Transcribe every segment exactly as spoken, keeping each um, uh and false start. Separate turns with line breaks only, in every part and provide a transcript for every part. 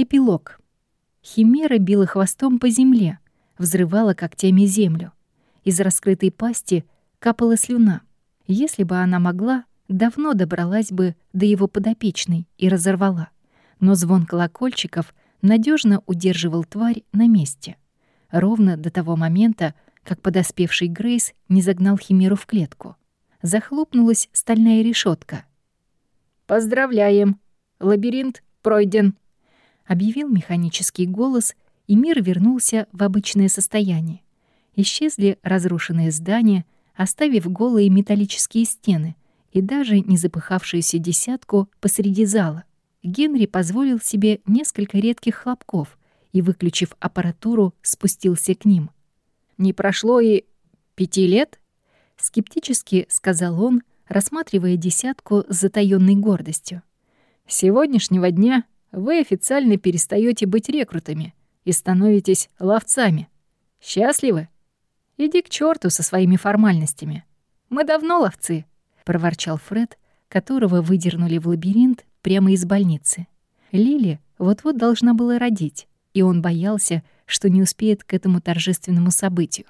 Эпилог. Химера била хвостом по земле, взрывала когтями землю. Из раскрытой пасти капала слюна. Если бы она могла, давно добралась бы до его подопечной и разорвала. Но звон колокольчиков надежно удерживал тварь на месте. Ровно до того момента, как подоспевший Грейс не загнал химеру в клетку. Захлопнулась стальная решетка. «Поздравляем! Лабиринт пройден!» — объявил механический голос, и мир вернулся в обычное состояние. Исчезли разрушенные здания, оставив голые металлические стены и даже не запыхавшуюся десятку посреди зала. Генри позволил себе несколько редких хлопков и, выключив аппаратуру, спустился к ним. «Не прошло и пяти лет?» — скептически сказал он, рассматривая десятку с затаённой гордостью. «С сегодняшнего дня вы официально перестаёте быть рекрутами и становитесь ловцами. Счастливы? Иди к чёрту со своими формальностями. Мы давно ловцы», — проворчал Фред, которого выдернули в лабиринт прямо из больницы. Лили вот-вот должна была родить, и он боялся, что не успеет к этому торжественному событию.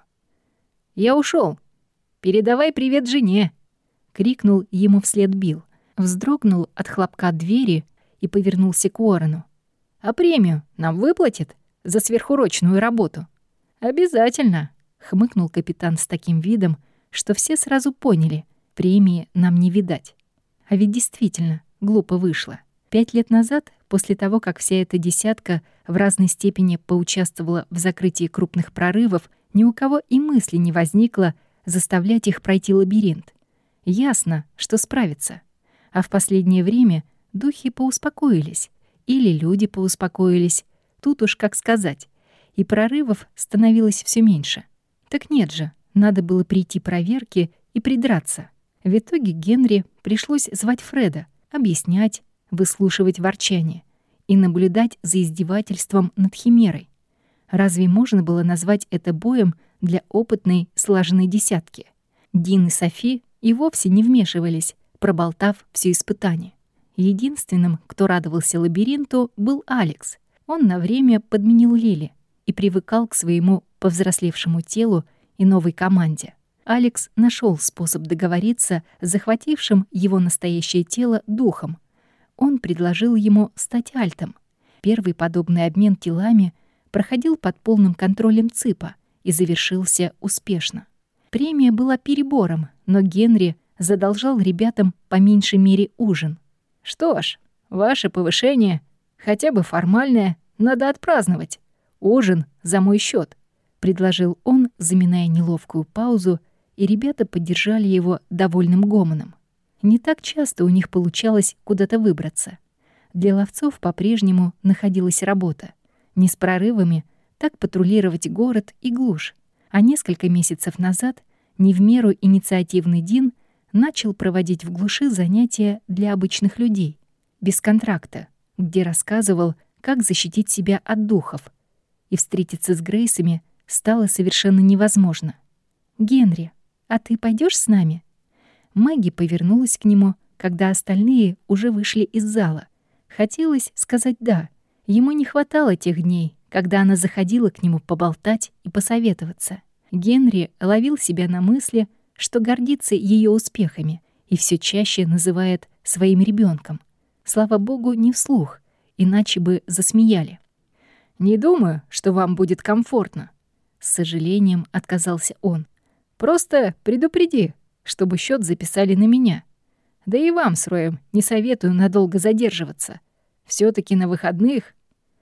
«Я ушёл. Передавай привет жене!» — крикнул ему вслед Билл. Вздрогнул от хлопка двери и повернулся к Уоррену. «А премию нам выплатят за сверхурочную работу?» «Обязательно!» — хмыкнул капитан с таким видом, что все сразу поняли — премии нам не видать. А ведь действительно глупо вышло. Пять лет назад, после того, как вся эта десятка в разной степени поучаствовала в закрытии крупных прорывов, ни у кого и мысли не возникло заставлять их пройти лабиринт. Ясно, что справятся. А в последнее время духи поуспокоились. Или люди поуспокоились. Тут уж как сказать. И прорывов становилось все меньше. Так нет же, надо было прийти проверке и придраться. В итоге Генри пришлось звать Фреда, объяснять, выслушивать ворчание и наблюдать за издевательством над химерой. Разве можно было назвать это боем для опытной, слаженной десятки? Дин и Софи и вовсе не вмешивались, проболтав все испытание. Единственным, кто радовался лабиринту, был Алекс. Он на время подменил Лили и привыкал к своему повзрослевшему телу и новой команде. Алекс нашел способ договориться с захватившим его настоящее тело духом. Он предложил ему стать альтом. Первый подобный обмен телами проходил под полным контролем ЦИПа и завершился успешно. Премия была перебором, но Генри задолжал ребятам по меньшей мере ужин. «Что ж, ваше повышение, хотя бы формальное, надо отпраздновать. Ужин за мой счет, предложил он, заминая неловкую паузу, и ребята поддержали его довольным гомоном. Не так часто у них получалось куда-то выбраться. Для ловцов по-прежнему находилась работа. Не с прорывами, так патрулировать город и глушь. А несколько месяцев назад не в меру инициативный Дин начал проводить в глуши занятия для обычных людей, без контракта, где рассказывал, как защитить себя от духов. И встретиться с Грейсами стало совершенно невозможно. «Генри, а ты пойдешь с нами?» Мэгги повернулась к нему, когда остальные уже вышли из зала. Хотелось сказать «да». Ему не хватало тех дней, когда она заходила к нему поболтать и посоветоваться. Генри ловил себя на мысли, что гордится ее успехами и все чаще называет своим ребенком. Слава богу, не вслух, иначе бы засмеяли. «Не думаю, что вам будет комфортно», — с сожалением отказался он. «Просто предупреди, чтобы счет записали на меня. Да и вам с Роем не советую надолго задерживаться. все таки на выходных...»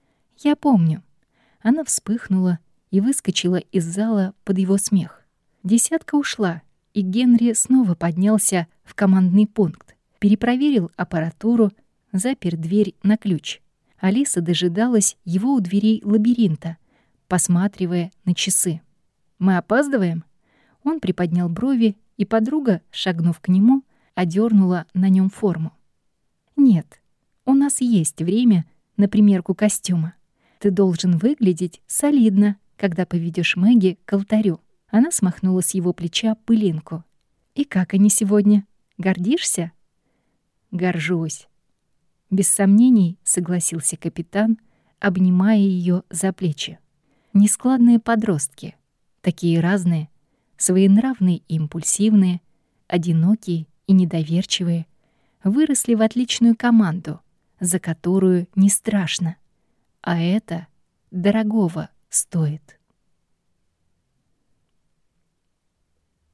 «Я помню». Она вспыхнула и выскочила из зала под его смех. Десятка ушла, и Генри снова поднялся в командный пункт, перепроверил аппаратуру, запер дверь на ключ. Алиса дожидалась его у дверей лабиринта, посматривая на часы. «Мы опаздываем?» Он приподнял брови, и подруга, шагнув к нему, одернула на нем форму. «Нет, у нас есть время на примерку костюма. Ты должен выглядеть солидно, когда поведешь Мэгги к алтарю». Она смахнула с его плеча пылинку. «И как они сегодня? Гордишься?» «Горжусь». Без сомнений согласился капитан, обнимая ее за плечи. Нескладные подростки, такие разные, своенравные и импульсивные, одинокие и недоверчивые, выросли в отличную команду, за которую не страшно. А это дорогого стоит.